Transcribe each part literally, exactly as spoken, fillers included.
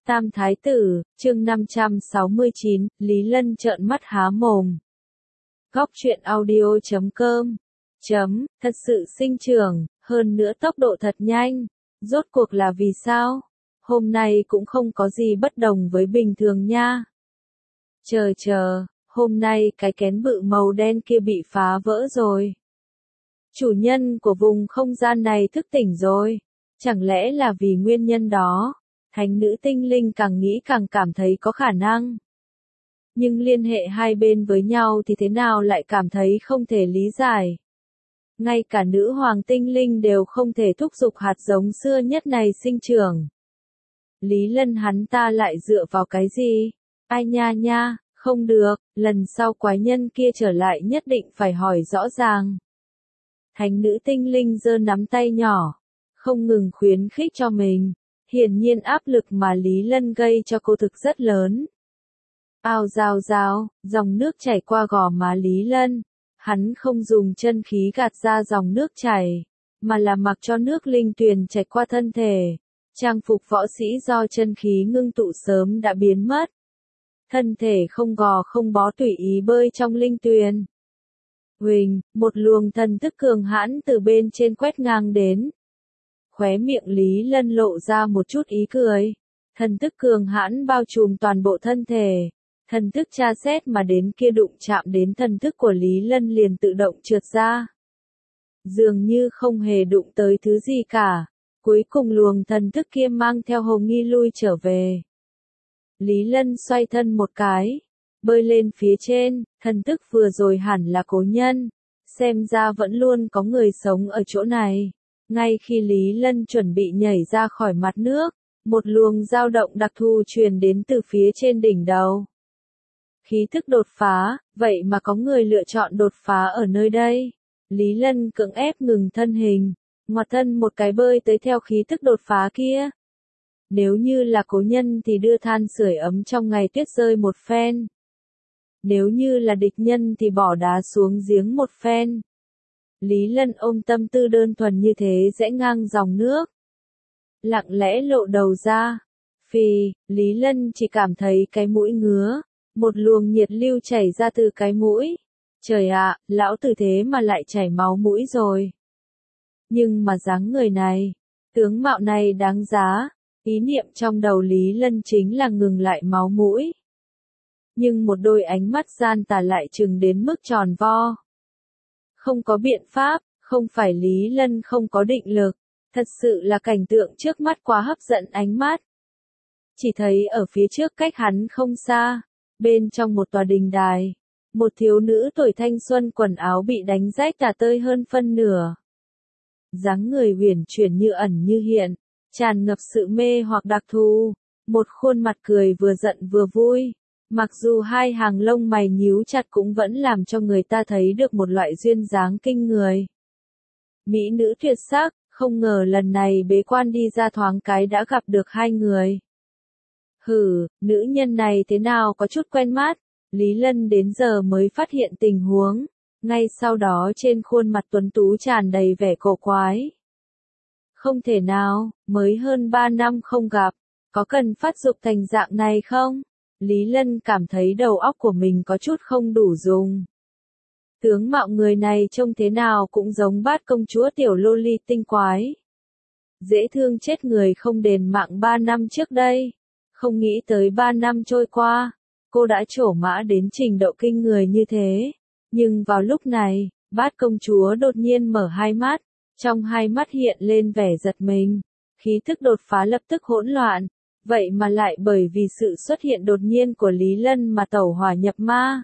Tam Thái Tử, chương năm trăm sáu mươi chín, Lý Lân trợn mắt há mồm. Góc truyện audio chấm com chấm, thật sự sinh trưởng, hơn nữa tốc độ thật nhanh. Rốt cuộc là vì sao? Hôm nay cũng không có gì bất đồng với bình thường nha. Chờ chờ, hôm nay cái kén bự màu đen kia bị phá vỡ rồi. Chủ nhân của vùng không gian này thức tỉnh rồi. Chẳng lẽ là vì nguyên nhân đó? Thánh nữ tinh linh càng nghĩ càng cảm thấy có khả năng. Nhưng liên hệ hai bên với nhau thì thế nào lại cảm thấy không thể lý giải. Ngay cả nữ hoàng tinh linh đều không thể thúc giục hạt giống xưa nhất này sinh trưởng. Lý Lân hắn ta lại dựa vào cái gì? Ai nha nha, không được, lần sau quái nhân kia trở lại nhất định phải hỏi rõ ràng. Thánh nữ tinh linh giơ nắm tay nhỏ, không ngừng khuyến khích cho mình. Hiển nhiên áp lực mà Lý Lân gây cho cô thực rất lớn. Ao rào rào, dòng nước chảy qua gò má Lý Lân. Hắn không dùng chân khí gạt ra dòng nước chảy, mà là mặc cho nước linh tuyền chảy qua thân thể. Trang phục võ sĩ do chân khí ngưng tụ sớm đã biến mất. Thân thể không gò không bó tùy ý bơi trong linh tuyền. Huỳnh, một luồng thần thức cường hãn từ bên trên quét ngang đến. Khóe miệng Lý Lân lộ ra một chút ý cười. Thần thức cường hãn bao trùm toàn bộ thân thể. Thần thức tra xét mà đến kia đụng chạm đến thần thức của Lý Lân liền tự động trượt ra. Dường như không hề đụng tới thứ gì cả. Cuối cùng luồng thần thức kia mang theo Hồ Nghi lui trở về. Lý Lân xoay thân một cái. Bơi lên phía trên, thần thức vừa rồi hẳn là cố nhân. Xem ra vẫn luôn có người sống ở chỗ này. Ngay khi Lý Lân chuẩn bị nhảy ra khỏi mặt nước, một luồng dao động đặc thù truyền đến từ phía trên đỉnh đầu. Khí thức đột phá, vậy mà có người lựa chọn đột phá ở nơi đây. Lý Lân cưỡng ép ngừng thân hình, ngoặt thân một cái bơi tới theo khí thức đột phá kia. Nếu như là cố nhân thì đưa than sưởi ấm trong ngày tuyết rơi một phen. Nếu như là địch nhân thì bỏ đá xuống giếng một phen. Lý Lân ôm tâm tư đơn thuần như thế rẽ ngang dòng nước. Lặng lẽ lộ đầu ra. Phì, Lý Lân chỉ cảm thấy cái mũi ngứa. Một luồng nhiệt lưu chảy ra từ cái mũi. Trời ạ, lão tử thế mà lại chảy máu mũi rồi. Nhưng mà dáng người này, tướng mạo này đáng giá. Ý niệm trong đầu Lý Lân chính là ngừng lại máu mũi. Nhưng một đôi ánh mắt gian tà lại trừng đến mức tròn vo. Không có biện pháp, không phải Lý Lân không có định lực, thật sự là cảnh tượng trước mắt quá hấp dẫn ánh mắt. Chỉ thấy ở phía trước cách hắn không xa, bên trong một tòa đình đài, một thiếu nữ tuổi thanh xuân quần áo bị đánh rách tả tơi hơn phân nửa. Dáng người huyền chuyển như ẩn như hiện, tràn ngập sự mê hoặc đặc thù, một khuôn mặt cười vừa giận vừa vui. Mặc dù hai hàng lông mày nhíu chặt cũng vẫn làm cho người ta thấy được một loại duyên dáng kinh người. Mỹ nữ tuyệt sắc, không ngờ lần này bế quan đi ra thoáng cái đã gặp được hai người. Hừ, nữ nhân này thế nào có chút quen mắt, Lý Lân đến giờ mới phát hiện tình huống, ngay sau đó trên khuôn mặt tuấn tú tràn đầy vẻ cổ quái. Không thể nào, mới hơn ba năm không gặp, có cần phát dục thành dạng này không? Lý Lân cảm thấy đầu óc của mình có chút không đủ dùng. Tướng mạo người này trông thế nào cũng giống Bát công chúa tiểu loli tinh quái. Dễ thương chết người không đền mạng ba năm trước đây. Không nghĩ tới ba năm trôi qua, cô đã trổ mã đến trình độ kinh người như thế. Nhưng vào lúc này, Bát công chúa đột nhiên mở hai mắt, trong hai mắt hiện lên vẻ giật mình. Khí thức đột phá lập tức hỗn loạn. Vậy mà lại bởi vì sự xuất hiện đột nhiên của Lý Lân mà tẩu hỏa nhập ma.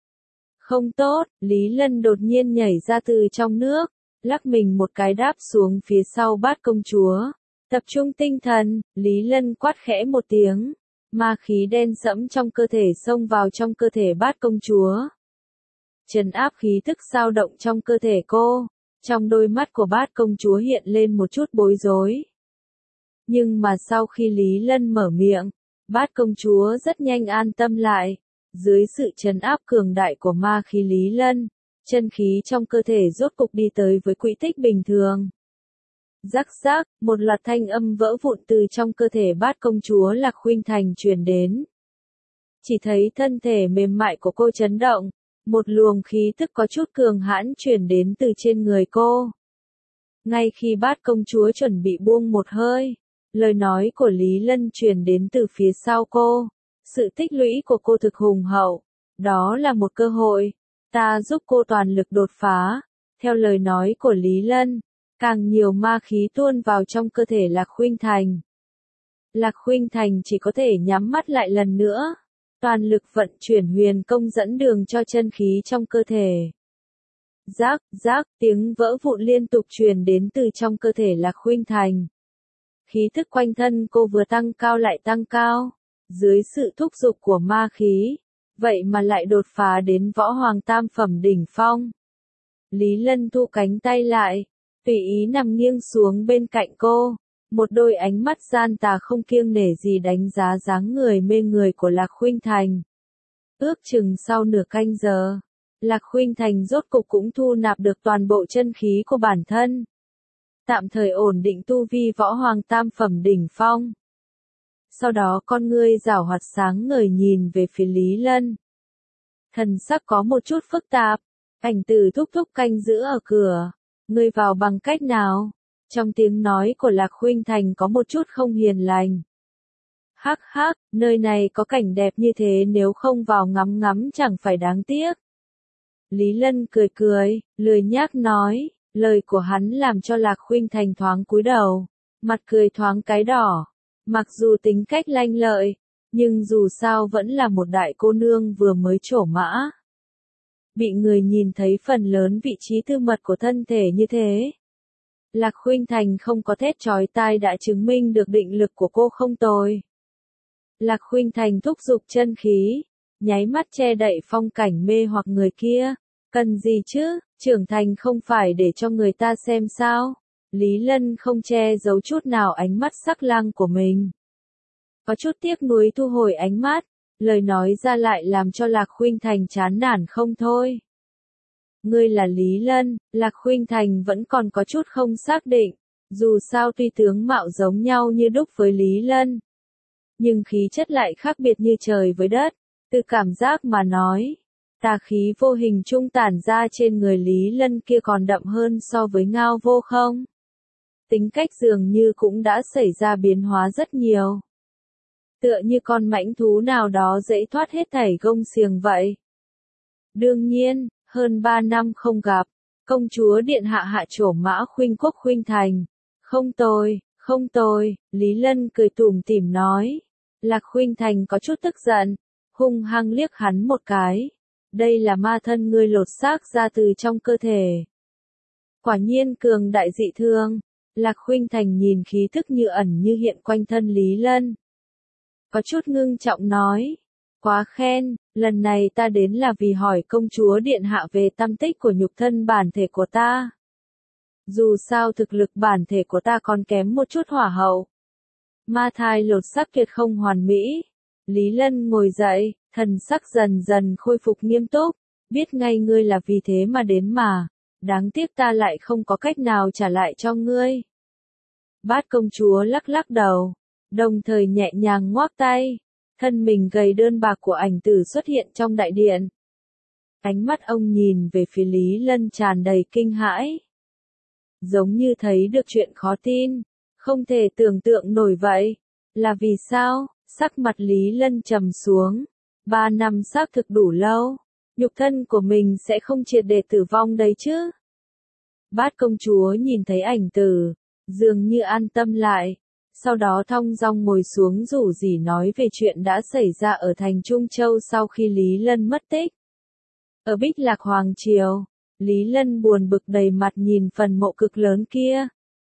Không tốt, Lý Lân đột nhiên nhảy ra từ trong nước, lắc mình một cái đáp xuống phía sau Bát công chúa. Tập trung tinh thần, Lý Lân quát khẽ một tiếng. Ma khí đen sẫm trong cơ thể xông vào trong cơ thể Bát công chúa. Trấn áp khí thức dao động trong cơ thể cô. Trong đôi mắt của Bát công chúa hiện lên một chút bối rối. Nhưng mà sau khi Lý Lân mở miệng, Bát công chúa rất nhanh an tâm lại. Dưới sự trấn áp cường đại của ma khí Lý Lân, chân khí trong cơ thể rốt cục đi tới với quỹ tích bình thường. Rắc rắc, một loạt thanh âm vỡ vụn từ trong cơ thể bát công chúa Lạc Khuynh Thành truyền đến. Chỉ thấy thân thể mềm mại của cô chấn động, một luồng khí tức có chút cường hãn truyền đến từ trên người cô. Ngay khi bát công chúa chuẩn bị buông một hơi, lời nói của Lý Lân truyền đến từ phía sau cô. Sự tích lũy của cô thực hùng hậu, đó là một cơ hội, ta giúp cô toàn lực đột phá. Theo lời nói của Lý Lân, càng nhiều ma khí tuôn vào trong cơ thể Lạc Khuynh Thành. Lạc Khuynh Thành chỉ có thể nhắm mắt lại lần nữa, toàn lực vận chuyển huyền công dẫn đường cho chân khí trong cơ thể. Rác, rác, tiếng vỡ vụn liên tục truyền đến từ trong cơ thể Lạc Khuynh Thành. Khí thức quanh thân cô vừa tăng cao lại tăng cao, dưới sự thúc giục của ma khí, vậy mà lại đột phá đến võ hoàng tam phẩm đỉnh phong. Lý Lân thu cánh tay lại, tùy ý nằm nghiêng xuống bên cạnh cô, một đôi ánh mắt gian tà không kiêng nể gì đánh giá dáng người mê người của Lạc Khuynh Thành. Ước chừng sau nửa canh giờ, Lạc Khuynh Thành rốt cục cũng thu nạp được toàn bộ chân khí của bản thân. Tạm thời ổn định tu vi võ hoàng tam phẩm đỉnh phong. Sau đó con ngươi giảo hoạt sáng ngời nhìn về phía Lý Lân. Thần sắc có một chút phức tạp, Ảnh Tử thúc thúc canh giữ ở cửa, ngươi vào bằng cách nào? Trong tiếng nói của Lạc Khuynh Thành có một chút không hiền lành. Hắc hắc, nơi này có cảnh đẹp như thế nếu không vào ngắm ngắm chẳng phải đáng tiếc. Lý Lân cười cười, lười nhác nói, lời của hắn làm cho Lạc Khuynh Thành thoáng cúi đầu, mặt cười thoáng cái đỏ. Mặc dù tính cách lanh lợi, nhưng dù sao vẫn là một đại cô nương vừa mới trổ mã. Bị người nhìn thấy phần lớn vị trí tư mật của thân thể như thế. Lạc Khuynh Thành không có thét chói tai đã chứng minh được định lực của cô không tồi. Lạc Khuynh Thành thúc giục chân khí, nháy mắt che đậy phong cảnh mê hoặc người kia. Cần gì chứ, trưởng thành không phải để cho người ta xem sao? Lý Lân không che giấu chút nào ánh mắt sắc lang của mình. Có chút tiếc nuối thu hồi ánh mắt, lời nói ra lại làm cho Lạc Khuynh Thành chán nản không thôi. Ngươi là Lý Lân, Lạc Khuynh Thành vẫn còn có chút không xác định, dù sao tuy tướng mạo giống nhau như đúc với Lý Lân. Nhưng khí chất lại khác biệt như trời với đất, từ cảm giác mà nói. Tà khí vô hình trung tản ra trên người Lý Lân kia còn đậm hơn so với Ngao Vô Không. Tính cách dường như cũng đã xảy ra biến hóa rất nhiều. Tựa như con mãnh thú nào đó dễ thoát hết thảy gông xiềng vậy. Đương nhiên, hơn ba năm không gặp, công chúa điện hạ hạ trổ mã Khuynh Quốc Khuynh Thành. Không tồi, không tồi, Lý Lân cười tủm tỉm nói. Lạc Khuynh Thành có chút tức giận, hung hăng liếc hắn một cái. Đây là ma thân ngươi lột xác ra từ trong cơ thể. Quả nhiên cường đại dị thương. Lạc Khuynh Thành nhìn khí thức như ẩn như hiện quanh thân Lý Lân. Có chút ngưng trọng nói. Quá khen, lần này ta đến là vì hỏi công chúa điện hạ về tâm tích của nhục thân bản thể của ta. Dù sao thực lực bản thể của ta còn kém một chút hỏa hậu. Ma thai lột xác tuyệt không hoàn mỹ. Lý Lân ngồi dậy, thần sắc dần dần khôi phục nghiêm túc. Biết ngay ngươi là vì thế mà đến mà. Đáng tiếc ta lại không có cách nào trả lại cho ngươi. Bát công chúa lắc lắc đầu, đồng thời nhẹ nhàng ngoác tay. Thân mình gầy đơn bạc của Ảnh Tử xuất hiện trong đại điện. Ánh mắt ông nhìn về phía Lý Lân tràn đầy kinh hãi. Giống như thấy được chuyện khó tin, không thể tưởng tượng nổi vậy. Là vì sao? Sắc mặt Lý Lân trầm xuống. Ba năm xác thực đủ lâu, nhục thân của mình sẽ không triệt để tử vong đấy chứ. Bát công chúa nhìn thấy Ảnh Tử, dường như an tâm lại. Sau đó thong dong ngồi xuống rủ rỉ nói về chuyện đã xảy ra ở thành Trung Châu sau khi Lý Lân mất tích. Ở Bích Lạc Hoàng Triều, Lý Lân buồn bực đầy mặt nhìn phần mộ cực lớn kia.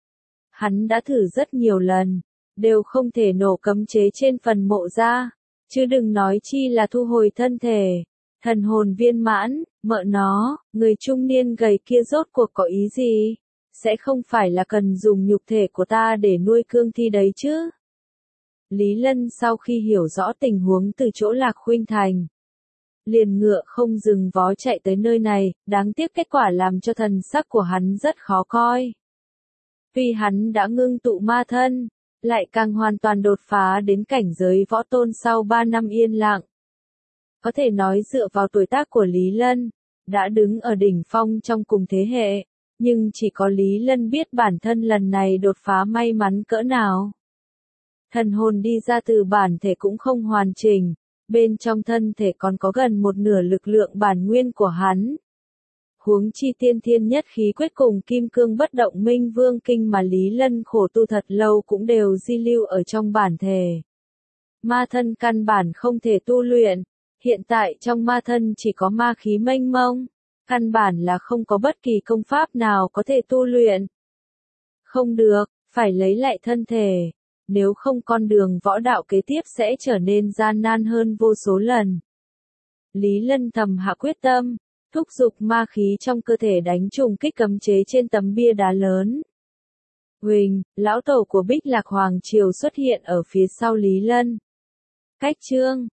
Hắn đã thử rất nhiều lần, đều không thể nổ cấm chế trên phần mộ ra, chứ đừng nói chi là thu hồi thân thể. Thần hồn viên mãn, mợ nó, người trung niên gầy kia rốt cuộc có ý gì? Sẽ không phải là cần dùng nhục thể của ta để nuôi cương thi đấy chứ? Lý Lân sau khi hiểu rõ tình huống từ chỗ Lạc Khuynh Thành, liền ngựa không dừng vó chạy tới nơi này, đáng tiếc kết quả làm cho thần sắc của hắn rất khó coi. Tuy hắn đã ngưng tụ ma thân, lại càng hoàn toàn đột phá đến cảnh giới võ tôn sau ba năm yên lặng. Có thể nói dựa vào tuổi tác của Lý Lân, đã đứng ở đỉnh phong trong cùng thế hệ, nhưng chỉ có Lý Lân biết bản thân lần này đột phá may mắn cỡ nào. Thần hồn đi ra từ bản thể cũng không hoàn chỉnh, bên trong thân thể còn có gần một nửa lực lượng bản nguyên của hắn. Huống chi tiên thiên nhất khí quyết cùng kim cương bất động minh vương kinh mà Lý Lân khổ tu thật lâu cũng đều di lưu ở trong bản thể. Ma thân căn bản không thể tu luyện, hiện tại trong ma thân chỉ có ma khí mênh mông, căn bản là không có bất kỳ công pháp nào có thể tu luyện. Không được, phải lấy lại thân thể, nếu không con đường võ đạo kế tiếp sẽ trở nên gian nan hơn vô số lần. Lý Lân thầm hạ quyết tâm, thúc giục ma khí trong cơ thể đánh trùng kích cấm chế trên tấm bia đá lớn. Huỳnh, lão tổ của Bích Lạc Hoàng Triều xuất hiện ở phía sau Lý Lân. Cách chương